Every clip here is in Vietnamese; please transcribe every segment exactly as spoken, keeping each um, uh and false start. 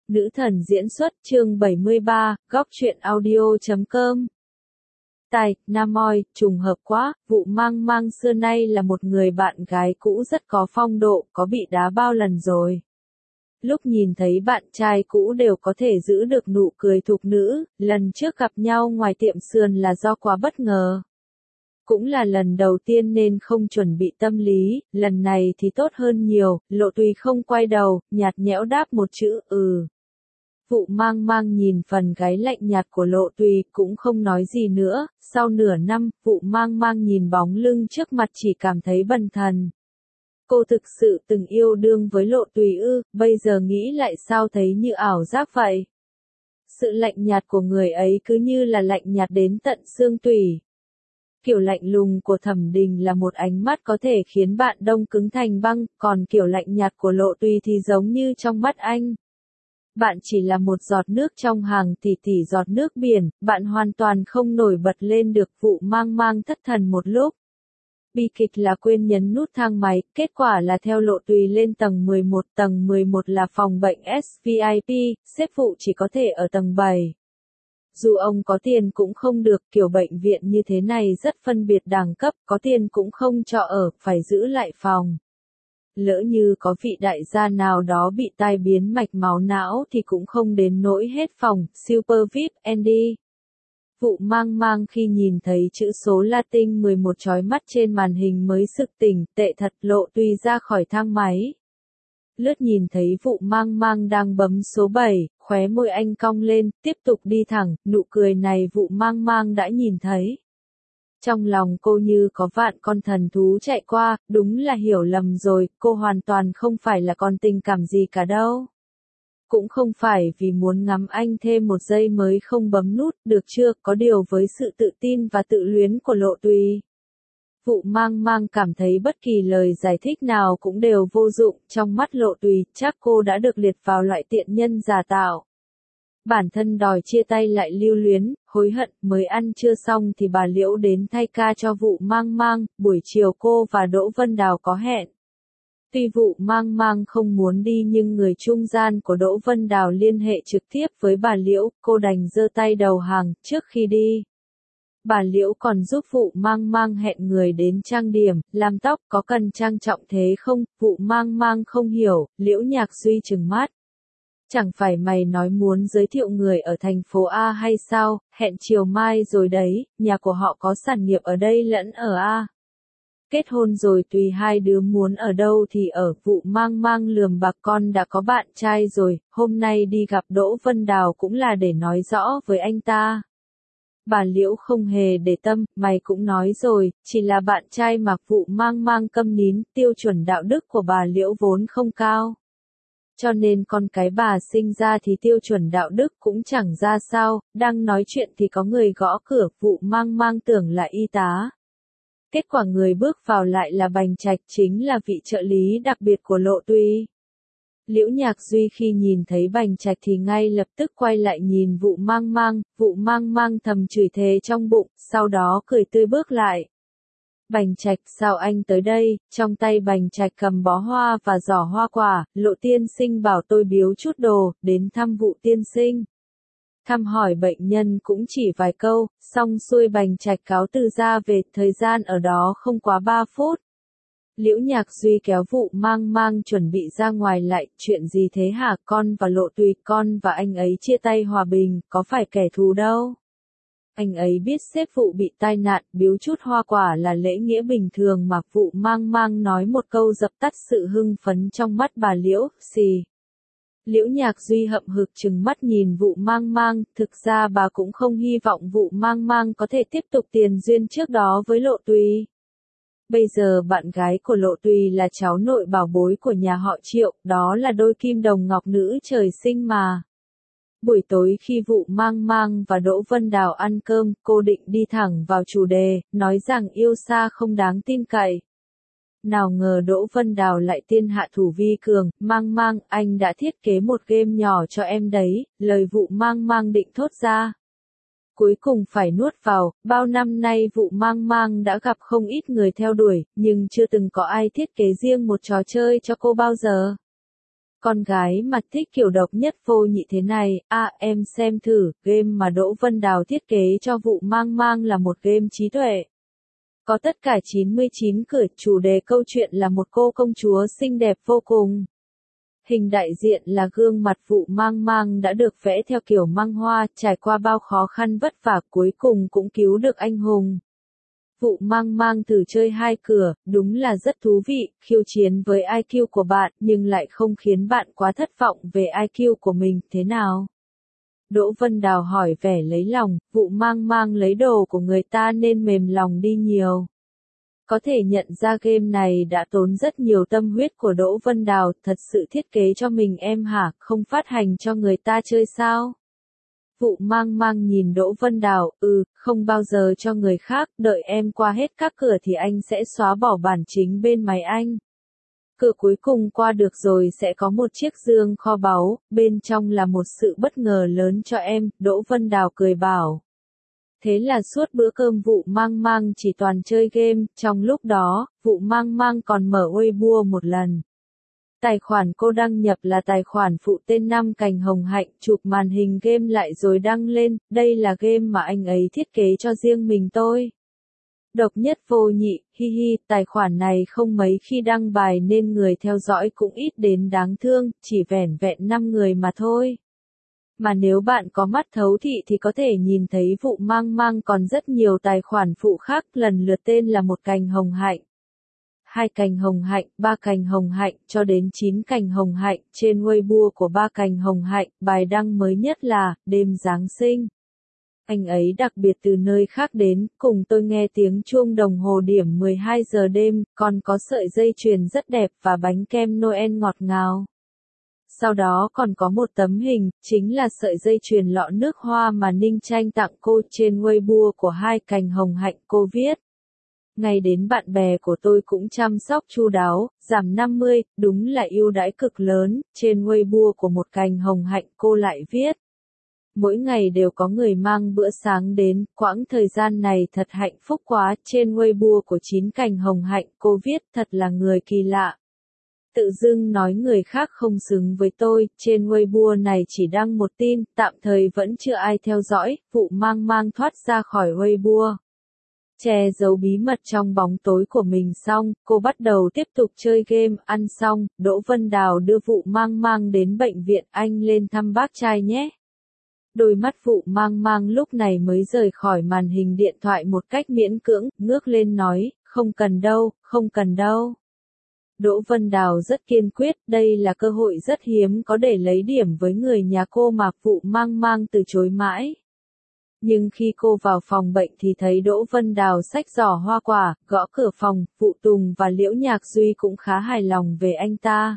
Nữ thần diễn xuất chương bảy mươi ba, góc truyện audio chấm com. Tài, Nam Moi, trùng hợp quá, vụ mang mang xưa nay là một người bạn gái cũ rất có phong độ, có bị đá bao lần rồi. Lúc nhìn thấy bạn trai cũ đều có thể giữ được nụ cười thục nữ, lần trước gặp nhau ngoài tiệm sườn là do quá bất ngờ. Cũng là lần đầu tiên nên không chuẩn bị tâm lý, lần này thì tốt hơn nhiều, Lộ Tùy không quay đầu, nhạt nhẽo đáp một chữ ừ. Vụ mang mang nhìn phần gáy lạnh nhạt của Lộ Tùy cũng không nói gì nữa, sau nửa năm, vụ mang mang nhìn bóng lưng trước mặt chỉ cảm thấy bần thần. Cô thực sự từng yêu đương với Lộ Tùy ư, bây giờ nghĩ lại sao thấy như ảo giác vậy. Sự lạnh nhạt của người ấy cứ như là lạnh nhạt đến tận xương tủy. Kiểu lạnh lùng của Thẩm Đình là một ánh mắt có thể khiến bạn đông cứng thành băng, còn kiểu lạnh nhạt của Lộ Tùy thì giống như trong mắt anh. Bạn chỉ là một giọt nước trong hàng tỷ tỷ giọt nước biển, bạn hoàn toàn không nổi bật lên được. Vụ mang mang thất thần một lúc. Bi kịch là quên nhấn nút thang máy, kết quả là theo Lộ Tùy lên tầng mười một, tầng mười một là phòng bệnh ét vê i pê, sếp Vụ chỉ có thể ở tầng bảy. Dù ông có tiền cũng không được, kiểu bệnh viện như thế này rất phân biệt đẳng cấp, có tiền cũng không cho ở, phải giữ lại phòng. Lỡ như có vị đại gia nào đó bị tai biến mạch máu não thì cũng không đến nỗi hết phòng. Super vi ai pi, Andy. Vụ mang mang khi nhìn thấy chữ số Latin mười một chói mắt trên màn hình mới sực tỉnh, tệ thật. Lộ Tùy ra khỏi thang máy. Lướt nhìn thấy vụ mang mang đang bấm số bảy, khóe môi anh cong lên, tiếp tục đi thẳng, nụ cười này vụ mang mang đã nhìn thấy. Trong lòng cô như có vạn con thần thú chạy qua, đúng là hiểu lầm rồi, cô hoàn toàn không phải là con tình cảm gì cả đâu. Cũng không phải vì muốn ngắm anh thêm một giây mới không bấm nút, được chưa, có điều với sự tự tin và tự luyến của Lộ Tùy. Vụ mang mang cảm thấy bất kỳ lời giải thích nào cũng đều vô dụng, trong mắt Lộ Tùy, chắc cô đã được liệt vào loại tiện nhân giả tạo. Bản thân đòi chia tay lại lưu luyến, hối hận, mới ăn trưa xong thì bà Liễu đến thay ca cho vụ mang mang, buổi chiều cô và Đỗ Vân Đào có hẹn. Tuy vụ mang mang không muốn đi nhưng người trung gian của Đỗ Vân Đào liên hệ trực tiếp với bà Liễu, cô đành giơ tay đầu hàng, trước khi đi. Bà Liễu còn giúp vụ mang mang hẹn người đến trang điểm, làm tóc, có cần trang trọng thế không? Vụ mang mang không hiểu, Liễu Nhạc Duy trừng mắt. Chẳng phải mày nói muốn giới thiệu người ở thành phố A hay sao, hẹn chiều mai rồi đấy, nhà của họ có sản nghiệp ở đây lẫn ở A. Kết hôn rồi tùy hai đứa muốn ở đâu thì ở. Vụ mang mang lườm bạc, con đã có bạn trai rồi, hôm nay đi gặp Đỗ Vân Đào cũng là để nói rõ với anh ta. Bà Liễu không hề để tâm, mày cũng nói rồi, chỉ là bạn trai mà. Vụ mang mang câm nín, tiêu chuẩn đạo đức của bà Liễu vốn không cao. Cho nên con cái bà sinh ra thì tiêu chuẩn đạo đức cũng chẳng ra sao, đang nói chuyện thì có người gõ cửa. Vụ mang mang tưởng là y tá. Kết quả người bước vào lại là Bành Trạch, chính là vị trợ lý đặc biệt của Lộ Tùy. Liễu Nhạc Duy khi nhìn thấy Bành Trạch thì ngay lập tức quay lại nhìn vụ mang mang, vụ mang mang thầm chửi thề trong bụng, sau đó cười tươi bước lại. Bành Trạch, sao anh tới đây? Trong tay Bành Trạch cầm bó hoa và giỏ hoa quả. Lộ tiên sinh bảo tôi biếu chút đồ, đến thăm vụ tiên sinh. Thăm hỏi bệnh nhân cũng chỉ vài câu, xong xuôi Bành Trạch cáo từ ra về, thời gian ở đó không quá ba phút. Liễu Nhạc Duy kéo vụ mang mang chuẩn bị ra ngoài lại, chuyện gì thế hả? Con và Lộ Tùy, con và anh ấy chia tay hòa bình, có phải kẻ thù đâu. Anh ấy biết sếp Vụ bị tai nạn, biếu chút hoa quả là lễ nghĩa bình thường mà. Vụ mang mang nói một câu dập tắt sự hưng phấn trong mắt bà Liễu, xì. Liễu Nhạc Duy hậm hực trừng mắt nhìn vụ mang mang, thực ra bà cũng không hy vọng vụ mang mang có thể tiếp tục tiền duyên trước đó với Lộ Tùy. Bây giờ bạn gái của Lộ Tùy là cháu nội bảo bối của nhà họ Triệu, đó là đôi kim đồng ngọc nữ trời sinh mà. Buổi tối khi vụ mang mang và Đỗ Vân Đào ăn cơm, cô định đi thẳng vào chủ đề, nói rằng yêu xa không đáng tin cậy. Nào ngờ Đỗ Vân Đào lại tiên hạ thủ vi cường, mang mang, anh đã thiết kế một game nhỏ cho em đấy, lời vụ mang mang định thốt ra. Cuối cùng phải nuốt vào, bao năm nay vụ mang mang đã gặp không ít người theo đuổi, nhưng chưa từng có ai thiết kế riêng một trò chơi cho cô bao giờ. Con gái mà thích kiểu độc nhất vô nhị thế này, à em xem thử, game mà Đỗ Vân Đào thiết kế cho vụ mang mang là một game trí tuệ. Có tất cả chín mươi chín cửa, chủ đề câu chuyện là một cô công chúa xinh đẹp vô cùng. Hình đại diện là gương mặt vụ mang mang đã được vẽ theo kiểu mang hoa, trải qua bao khó khăn vất vả cuối cùng cũng cứu được anh hùng. Vụ mang mang thử chơi hai cửa, đúng là rất thú vị, khiêu chiến với i kiu của bạn nhưng lại không khiến bạn quá thất vọng về i kiu của mình, thế nào? Đỗ Vân Đào hỏi vẻ lấy lòng, vụ mang mang lấy đồ của người ta nên mềm lòng đi nhiều. Có thể nhận ra game này đã tốn rất nhiều tâm huyết của Đỗ Vân Đào, thật sự thiết kế cho mình em hả, không phát hành cho người ta chơi sao? Vụ mang mang nhìn Đỗ Vân Đào, ừ, không bao giờ cho người khác, đợi em qua hết các cửa thì anh sẽ xóa bỏ bản chính bên máy anh. Cửa cuối cùng qua được rồi sẽ có một chiếc dương kho báu, bên trong là một sự bất ngờ lớn cho em, Đỗ Vân Đào cười bảo. Thế là suốt bữa cơm vụ mang mang chỉ toàn chơi game, trong lúc đó, vụ mang mang còn mở Weibo một lần. Tài khoản cô đăng nhập là tài khoản phụ tên Năm Cành Hồng Hạnh, chụp màn hình game lại rồi đăng lên, đây là game mà anh ấy thiết kế cho riêng mình tôi. Độc nhất vô nhị, hi hi, tài khoản này không mấy khi đăng bài nên người theo dõi cũng ít đến đáng thương, chỉ vẻn vẹn năm người mà thôi. Mà nếu bạn có mắt thấu thị thì có thể nhìn thấy vụ mang mang còn rất nhiều tài khoản phụ khác, lần lượt tên là một cành hồng hạnh, hai cành hồng hạnh, ba cành hồng hạnh, cho đến chín cành hồng hạnh. Trên Weibo của ba cành hồng hạnh, bài đăng mới nhất là, đêm Giáng sinh. Anh ấy đặc biệt từ nơi khác đến, cùng tôi nghe tiếng chuông đồng hồ điểm mười hai giờ đêm, còn có sợi dây chuyền rất đẹp và bánh kem Noel ngọt ngào. Sau đó còn có một tấm hình, chính là sợi dây chuyền lọ nước hoa mà Ninh Tranh tặng cô. Trên Weibo của hai cành hồng hạnh cô viết. Ngày đến bạn bè của tôi cũng chăm sóc chu đáo, giảm năm mươi, đúng là ưu đãi cực lớn. Trên Weibo của một cành hồng hạnh cô lại viết. Mỗi ngày đều có người mang bữa sáng đến, quãng thời gian này thật hạnh phúc quá. Trên Weibo của chín cành hồng hạnh cô viết, thật là người kỳ lạ. Tự dưng nói người khác không xứng với tôi. Trên Weibo này chỉ đăng một tin, tạm thời vẫn chưa ai theo dõi, vụ mang mang thoát ra khỏi Weibo. Che giấu bí mật trong bóng tối của mình xong, cô bắt đầu tiếp tục chơi game. Ăn xong, Đỗ Vân Đào đưa vụ mang mang đến bệnh viện, anh lên thăm bác trai nhé. Đôi mắt vụ mang mang lúc này mới rời khỏi màn hình điện thoại một cách miễn cưỡng, ngước lên nói, không cần đâu, không cần đâu. Đỗ Vân Đào rất kiên quyết, đây là cơ hội rất hiếm có để lấy điểm với người nhà cô mà vụ mang mang từ chối mãi. Nhưng khi cô vào phòng bệnh thì thấy Đỗ Vân Đào xách giỏ hoa quả, gõ cửa phòng, vụ Tùng và Liễu Nhạc Duy cũng khá hài lòng về anh ta.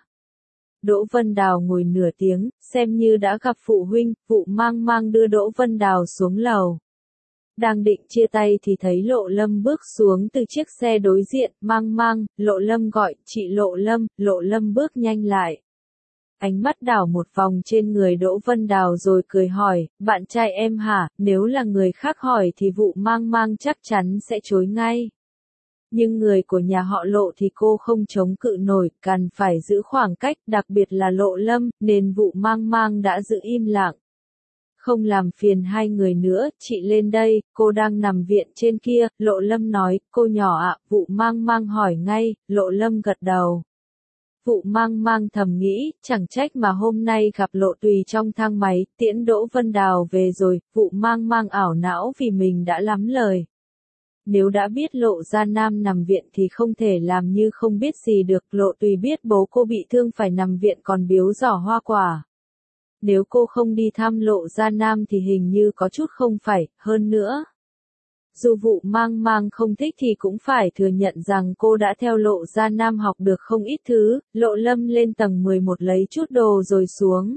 Đỗ Vân Đào ngồi nửa tiếng, xem như đã gặp phụ huynh, vụ mang mang đưa Đỗ Vân Đào xuống lầu. Đang định chia tay thì thấy Lộ Lâm bước xuống từ chiếc xe đối diện, mang mang, Lộ Lâm gọi, chị Lộ Lâm, Lộ Lâm bước nhanh lại. Ánh mắt đảo một vòng trên người Đỗ Vân Đào rồi cười hỏi, bạn trai em hả, nếu là người khác hỏi thì vụ mang mang chắc chắn sẽ chối ngay. Nhưng người của nhà họ Lộ thì cô không chống cự nổi, cần phải giữ khoảng cách, đặc biệt là Lộ Lâm, nên vụ mang mang đã giữ im lặng. Không làm phiền hai người nữa, chị lên đây, cô đang nằm viện trên kia, Lộ Lâm nói, cô nhỏ ạ, vụ mang mang hỏi ngay, Lộ Lâm gật đầu. Vụ mang mang thầm nghĩ, chẳng trách mà hôm nay gặp Lộ Tùy trong thang máy, tiễn Đỗ Vân Đào về rồi, vụ mang mang ảo não vì mình đã lắm lời. Nếu đã biết Lộ Gia Nam nằm viện thì không thể làm như không biết gì được, Lộ Tùy biết bố cô bị thương phải nằm viện còn biếu giỏ hoa quả. Nếu cô không đi thăm Lộ Gia Nam thì hình như có chút không phải, hơn nữa. Dù vụ mang mang không thích thì cũng phải thừa nhận rằng cô đã theo Lộ Gia Nam học được không ít thứ. Lộ Lâm lên tầng mười một lấy chút đồ rồi xuống.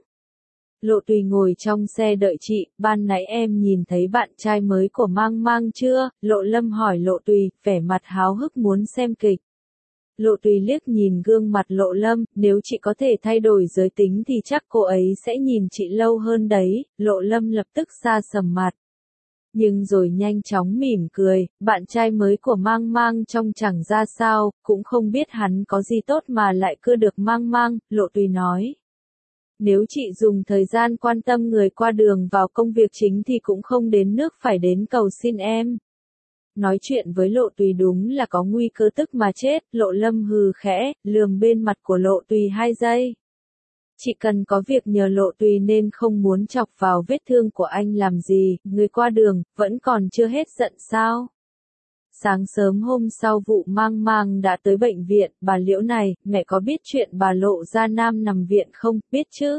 Lộ Tùy ngồi trong xe đợi chị, ban nãy em nhìn thấy bạn trai mới của mang mang chưa? Lộ Lâm hỏi Lộ Tùy, vẻ mặt háo hức muốn xem kịch. Lộ Tùy liếc nhìn gương mặt Lộ Lâm, nếu chị có thể thay đổi giới tính thì chắc cô ấy sẽ nhìn chị lâu hơn đấy. Lộ Lâm lập tức xa sầm mặt. Nhưng rồi nhanh chóng mỉm cười, bạn trai mới của mang mang trông chẳng ra sao, cũng không biết hắn có gì tốt mà lại cưa được mang mang, Lộ Tùy nói. Nếu chị dùng thời gian quan tâm người qua đường vào công việc chính thì cũng không đến nước phải đến cầu xin em. Nói chuyện với Lộ Tùy đúng là có nguy cơ tức mà chết, Lộ Lâm hừ khẽ, lườm bên mặt của Lộ Tùy hai giây. Chỉ cần có việc nhờ Lộ Tùy nên không muốn chọc vào vết thương của anh làm gì, người qua đường, vẫn còn chưa hết giận sao? Sáng sớm hôm sau vụ mang mang đã tới bệnh viện, bà Liễu này, mẹ có biết chuyện bà Lộ Gia Nam nằm viện không, biết chứ?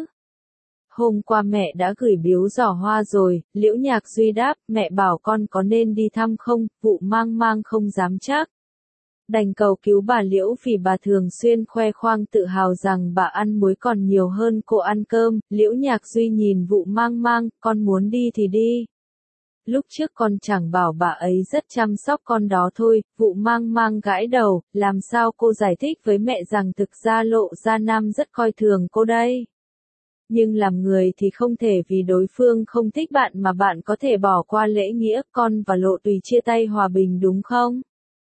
Hôm qua mẹ đã gửi biếu giỏ hoa rồi, Liễu Nhạc Duy đáp, mẹ bảo con có nên đi thăm không, vụ mang mang không dám chắc. Đành cầu cứu bà Liễu vì bà thường xuyên khoe khoang tự hào rằng bà ăn muối còn nhiều hơn cô ăn cơm, Liễu Nhạc Duy nhìn vụ mang mang, con muốn đi thì đi. Lúc trước con chẳng bảo bà ấy rất chăm sóc con đó thôi, vụ mang mang gãi đầu, làm sao cô giải thích với mẹ rằng thực ra Lộ Gia Nam rất coi thường cô đây. Nhưng làm người thì không thể vì đối phương không thích bạn mà bạn có thể bỏ qua lễ nghĩa, con và Lộ Tùy chia tay hòa bình đúng không?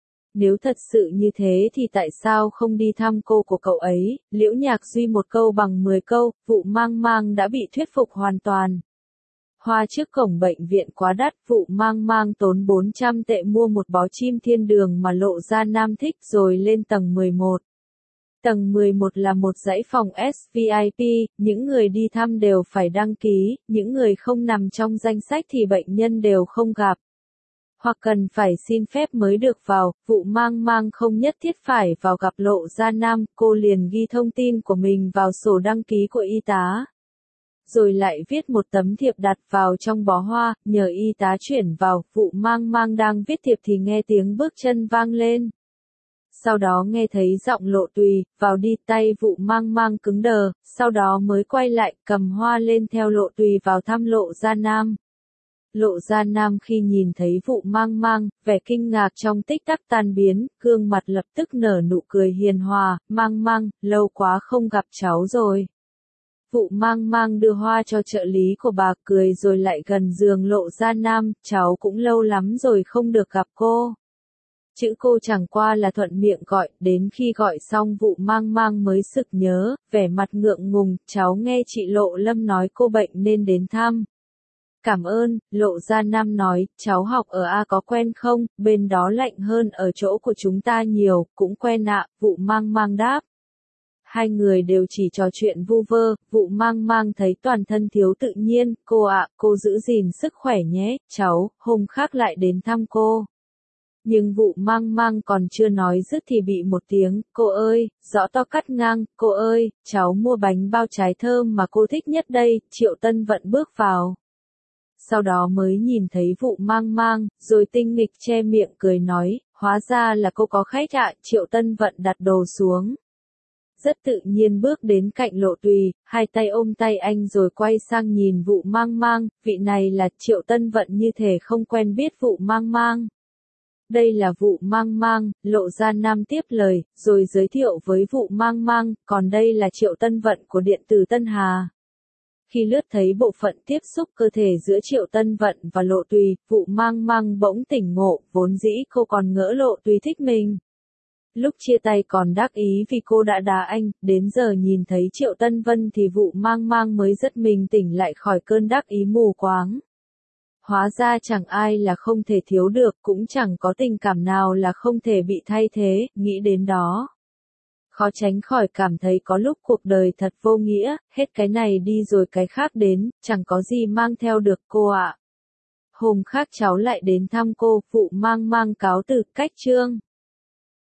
Nếu thật sự như thế thì tại sao không đi thăm cô của cậu ấy, Liễu Nhạc Duy một câu bằng mười câu, vụ mang mang đã bị thuyết phục hoàn toàn. Hoa trước cổng bệnh viện quá đắt, vụ mang mang tốn bốn trăm tệ mua một bó chim thiên đường mà Lộ Gia Nam thích rồi lên tầng mười một. Tầng mười một là một dãy phòng ét vê i pê, những người đi thăm đều phải đăng ký, những người không nằm trong danh sách thì bệnh nhân đều không gặp. Hoặc cần phải xin phép mới được vào, vụ mang mang không nhất thiết phải vào gặp Lộ Gia Nam, cô liền ghi thông tin của mình vào sổ đăng ký của y tá. Rồi lại viết một tấm thiệp đặt vào trong bó hoa, nhờ y tá chuyển vào, vụ mang mang đang viết thiệp thì nghe tiếng bước chân vang lên. Sau đó nghe thấy giọng Lộ Tùy, vào đi, tay vụ mang mang cứng đờ, sau đó mới quay lại, cầm hoa lên theo Lộ Tùy vào thăm Lộ Gia Nam. Lộ Gia Nam khi nhìn thấy vụ mang mang, vẻ kinh ngạc trong tích tắc tan biến, gương mặt lập tức nở nụ cười hiền hòa, mang mang, lâu quá không gặp cháu rồi. Vụ mang mang đưa hoa cho trợ lý của bà, cười rồi lại gần giường Lộ Gia Nam, cháu cũng lâu lắm rồi không được gặp cô. Chữ cô chẳng qua là thuận miệng gọi, đến khi gọi xong vụ mang mang mới sực nhớ, vẻ mặt ngượng ngùng, cháu nghe chị Lộ Lâm nói cô bệnh nên đến thăm. Cảm ơn, Lộ Gia Nam nói, cháu học ở A có quen không, bên đó lạnh hơn ở chỗ của chúng ta nhiều, cũng quen ạ, vụ mang mang đáp. Hai người đều chỉ trò chuyện vu vơ, vụ mang mang thấy toàn thân thiếu tự nhiên, cô ạ, cô giữ gìn sức khỏe nhé, cháu, hôm khác lại đến thăm cô. Nhưng vụ mang mang còn chưa nói dứt thì bị một tiếng, cô ơi, rõ to cắt ngang, cô ơi, cháu mua bánh bao trái thơm mà cô thích nhất đây, Triệu Tân Vận bước vào. Sau đó mới nhìn thấy vụ mang mang, rồi tinh nghịch che miệng cười nói, hóa ra là cô có khách ạ, Triệu Tân Vận đặt đồ xuống. Rất tự nhiên bước đến cạnh Lộ Tùy, hai tay ôm tay anh rồi quay sang nhìn vụ mang mang, vị này là Triệu Tân Vận như thể không quen biết vụ mang mang. Đây là vụ mang mang, Lộ Gia Nam tiếp lời, rồi giới thiệu với vụ mang mang, còn đây là Triệu Tân Vận của điện tử Tân Hà. Khi lướt thấy bộ phận tiếp xúc cơ thể giữa Triệu Tân Vận và Lộ Tùy, vụ mang mang bỗng tỉnh ngộ, vốn dĩ cô còn ngỡ Lộ Tùy thích mình. Lúc chia tay còn đắc ý vì cô đã đá anh, đến giờ nhìn thấy Triệu Tân Vân thì vụ mang mang mới rất mình tỉnh lại khỏi cơn đắc ý mù quáng. Hóa ra chẳng ai là không thể thiếu được, cũng chẳng có tình cảm nào là không thể bị thay thế, nghĩ đến đó. Khó tránh khỏi cảm thấy có lúc cuộc đời thật vô nghĩa, hết cái này đi rồi cái khác đến, chẳng có gì mang theo được cô ạ. Hôm khác cháu lại đến thăm cô, vụ mang mang cáo từ, cách chương.